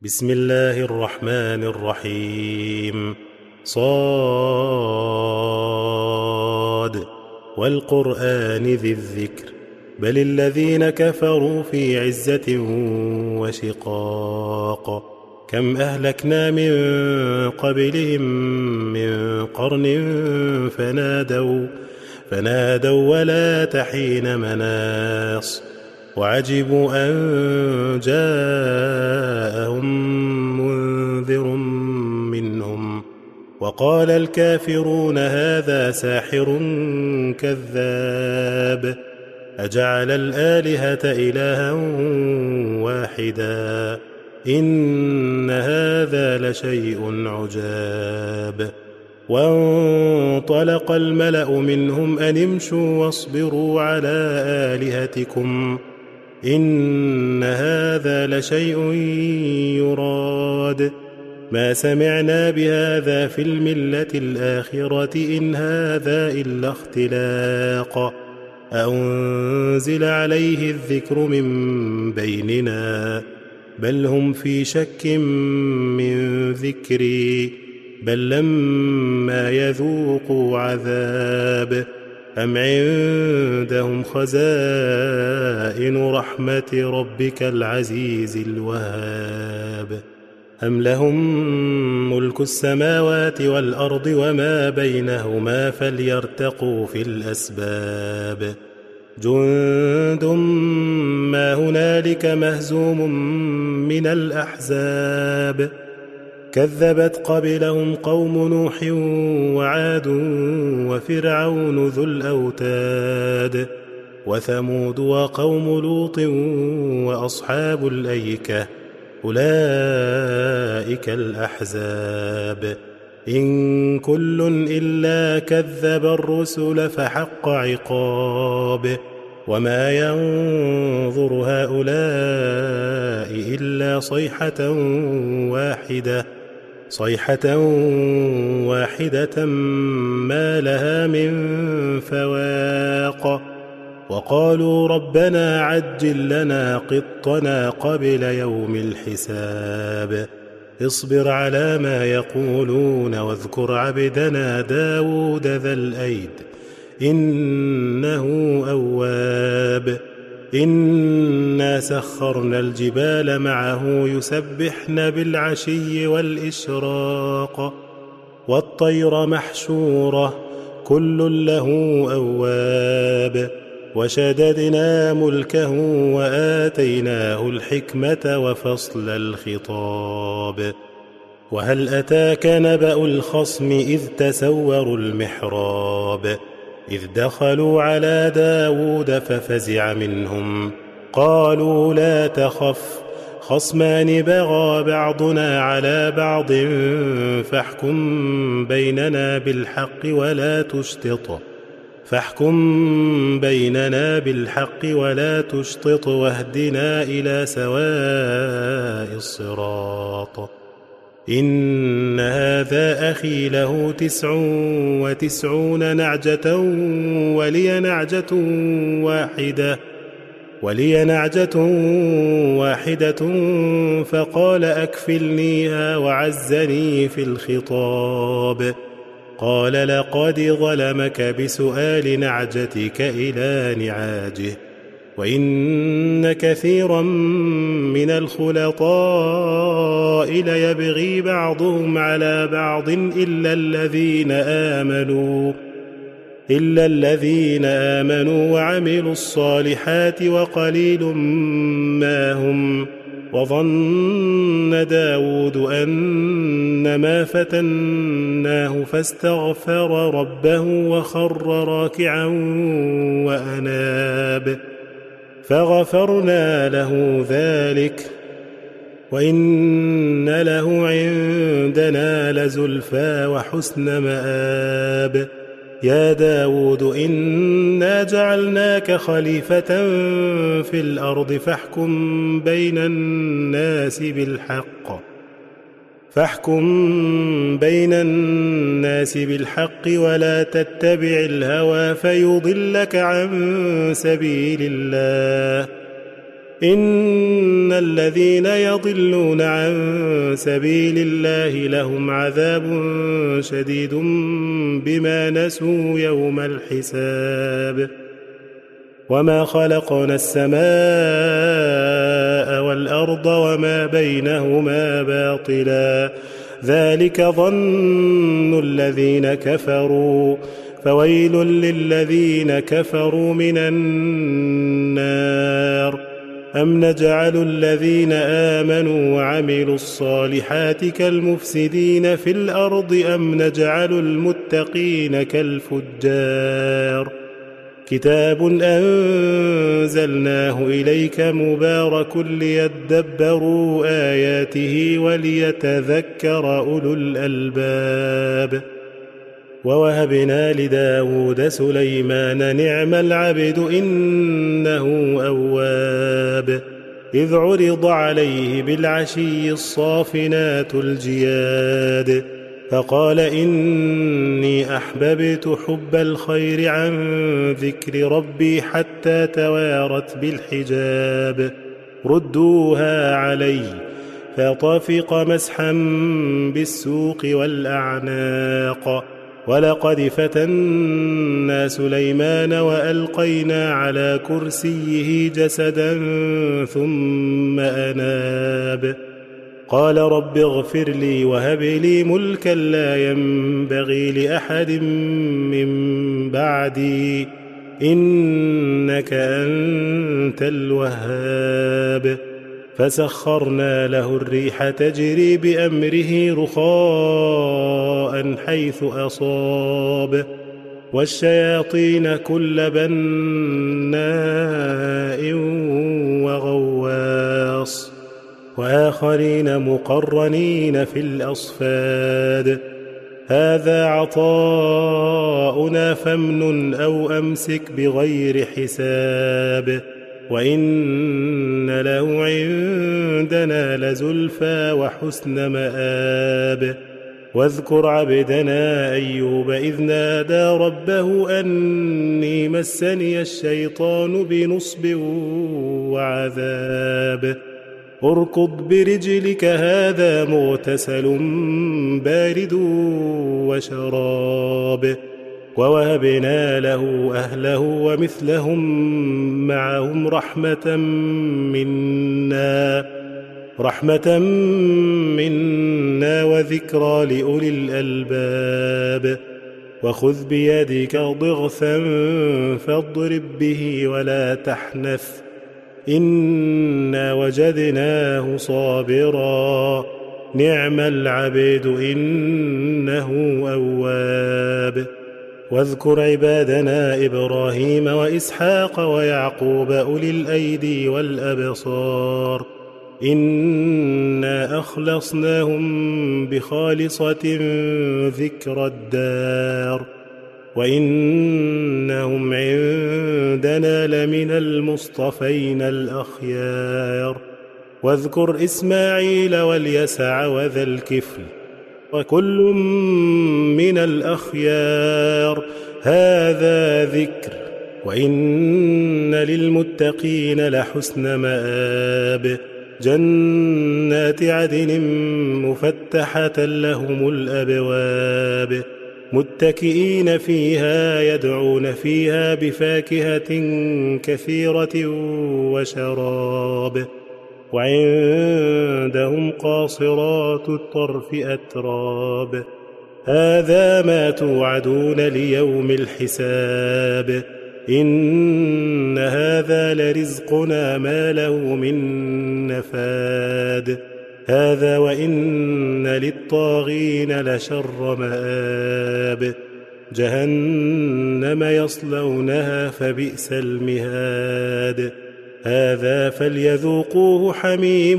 بسم الله الرحمن الرحيم. صاد والقرآن ذي الذكر بل الذين كفروا في عزة وشقاق كم أهلكنا من قبلهم من قرن فنادوا ولا تحين مناص وعجبوا أن جاءهم منذر منهم وقال الكافرون هذا ساحر كذاب أجعل الآلهة إلها واحدا إن هذا لشيء عجاب. وانطلق الملأ منهم أن امشوا واصبروا على آلهتكم إن هذا لشيء يراد ما سمعنا بهذا في الملة الآخرة إن هذا إلا اختلاق أنزل عليه الذكر من بيننا بل هم في شك من ذكري بل لما يذوقوا عذاب أم عندهم خزائن رحمة ربك العزيز الوهاب أم لهم ملك السماوات والأرض وما بينهما فليرتقوا في الأسباب جند ما هنالك مهزوم من الأحزاب كذبت قبلهم قوم نوح وعاد وفرعون ذو الأوتاد وثمود وقوم لوط وأصحاب الأيكة أولئك الأحزاب إن كل إلا كذب الرسل فحق عقاب وما ينظر هؤلاء إلا صيحة واحدة ما لها من فواق وقالوا ربنا عجل لنا قطنا قبل يوم الحساب اصبر على ما يقولون واذكر عبدنا داود ذا الأيد إنه أواب إنا سخرنا الجبال معه يسبحن بالعشي والإشراق والطير محشورة كل له أواب وشددنا ملكه وآتيناه الحكمة وفصل الخطاب وهل أتاك نبأ الخصم إذ تسوروا المحراب إذ دخلوا على داود ففزع منهم قالوا لا تخف خصمان بغى بعضنا على بعض فاحكم بيننا بالحق ولا تشطط واهدنا إلى سواء الصراط إن هذا أخي له 99 نعجة ولي نعجة واحدة فقال أكفلنيها وعزني في الخطاب قال لقد ظلمك بسؤال نعجتك إلى نعاجه وإن كثيرا من الخلطاء ليبغي بعضهم على بعض إلا الذين آمنوا وعملوا الصالحات وقليل ما هم وظن داود أنما فتناه فاستغفر ربه وخر راكعا وأناب فغفرنا له ذلك وإن له عندنا لزلفى وحسن مآب يا داود إنا جعلناك خليفة في الأرض فاحكم بين الناس بالحق ولا تتبع الهوى فيضلك عن سبيل الله إن الذين يضلون عن سبيل الله لهم عذاب شديد بما نسوا يوم الحساب وما خلقنا السماء والأرض وما بينهما باطلا ذلك ظن الذين كفروا فويل للذين كفروا من النار أم نجعل الذين آمنوا وعملوا الصالحات كالمفسدين في الأرض أم نجعل المتقين كالفجار كتاب أنزلناه إليك مبارك ليدبروا آياته وليتذكر أولو الألباب ووهبنا لداود سليمان نعم العبد إنه أواب إذ عرض عليه بالعشي الصافنات الجياد فقال إني أحببت حب الخير عن ذكر ربي حتى توارت بالحجاب ردوها علي فطفق مسحا بالسوق والأعناق ولقد فتنا سليمان وألقينا على كرسيه جسدا ثم أناب قال رب اغفر لي وهب لي ملكا لا ينبغي لأحد من بعدي إنك أنت الوهاب فسخرنا له الريح تجري بأمره رخاء حيث أصاب والشياطين كل بناء وغواص وآخرين مقرنين في الأصفاد هذا عطاؤنا فامنن أو أمسك بغير حساب وإن له عندنا لزلفى وحسن مآب واذكر عبدنا أيوب إذ نادى ربه أني مسني الشيطان بنصب وعذاب اركض برجلك هذا مغتسل بارد وشراب ووهبنا له أهله ومثلهم معهم رحمة منا وذكرى لأولي الألباب وخذ بيدك ضغثا فاضرب به ولا تحنث إنا وجدناه صابرا نعم العبد إنه أواب واذكر عبادنا إبراهيم وإسحاق ويعقوب أولي الأيدي والأبصار إنا أخلصناهم بخالصة ذكر الدار وإنهم عندنا لمن المصطفين الأخيار واذكر إسماعيل واليسع وذا الكفل وكل من الأخيار هذا ذكر وإن للمتقين لحسن مآب جنات عدن مفتحة لهم الأبواب متكئين فيها يدعون فيها بفاكهة كثيرة وشراب وعندهم قاصرات الطرف أتراب هذا ما توعدون ليوم الحساب إن هذا لرزقنا ما له من نفاد هذا وإن للطاغين لشر مآب جهنم يصلونها فبئس المهاد هذا فليذوقوه حميم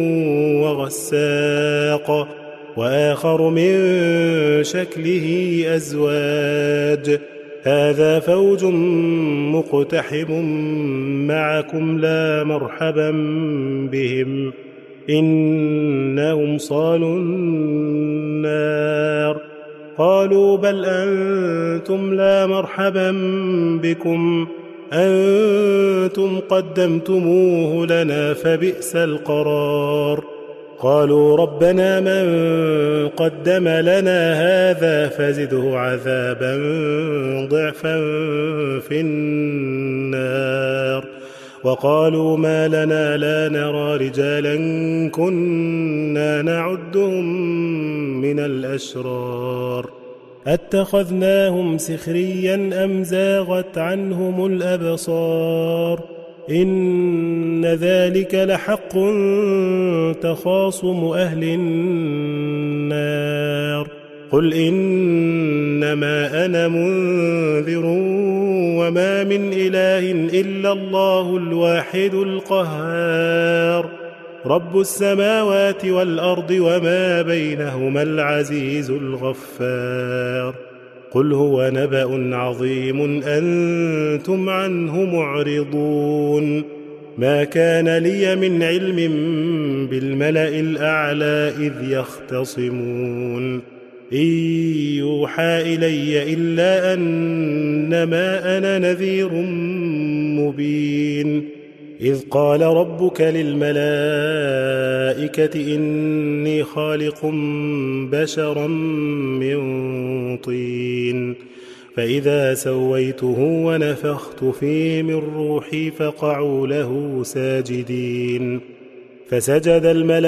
وغساق وآخر من شكله أزواج هذا فوج مقتحم معكم لا مرحبا بهم إنهم صالوا النار قالوا بل أنتم لا مرحبا بكم أنتم قدمتموه لنا فبئس القرار. قالوا ربنا من قدم لنا هذا فزده عذابا ضعفا في النار. وقالوا ما لنا لا نرى رجالا كنا نعدهم من الأشرار أتخذناهم سخريا أم زاغت عنهم الأبصار إن ذلك لحق تخاصم أهل النار. قل إنما أنا منذر وما من إله إلا الله الواحد القهار رب السماوات والأرض وما بينهما العزيز الغفار. قل هو نبأ عظيم أنتم عنه معرضون. ما كان لي من علم بالملأ الأعلى إذ يختصمون إن يوحى إلي إلا أنما أنا نذير مبين. إذ قال ربك للملائكة إني خالق بشرا من طين فإذا سويته ونفخت فيه من روحي فقعوا له ساجدين. فسجد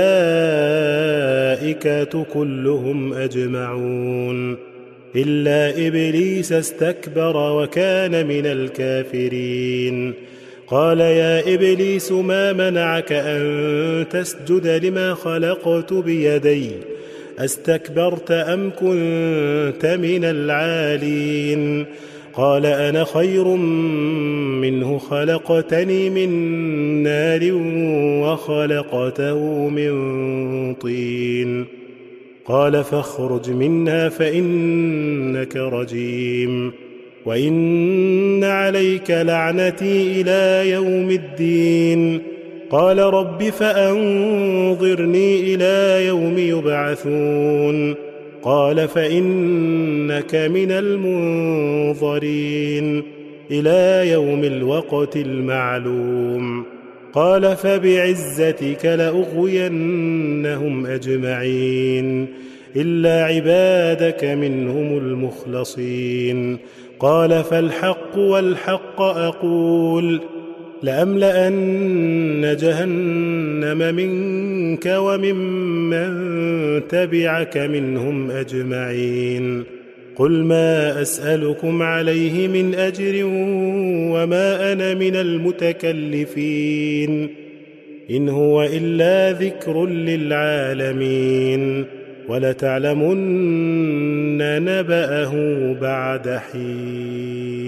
الملائكة كلهم أجمعون إلا إبليس استكبر وكان من الكافرين. قال يا إبليس ما منعك أن تسجد لما خلقت بيدي أستكبرت أم كنت من العالين؟ قال أنا خير منه خلقتني من نار وخلقته من طين. قال فاخرج منها فإنك رجيم وإن عليك لعنتي إلى يوم الدين. قال رب فأنظرني إلى يوم يبعثون. قال فإنك من المنظرين إلى يوم الوقت المعلوم. قال فبعزتك لأغوينهم أجمعين إلا عبادك منهم المخلصين. قال فالحق والحق أقول لأملأن جهنم منك وممن تبعك منهم أجمعين. قل ما أسألكم عليه من أجر وما أنا من المتكلفين إن هو إلا ذكر للعالمين ولتعلمن نبأه بعد حين.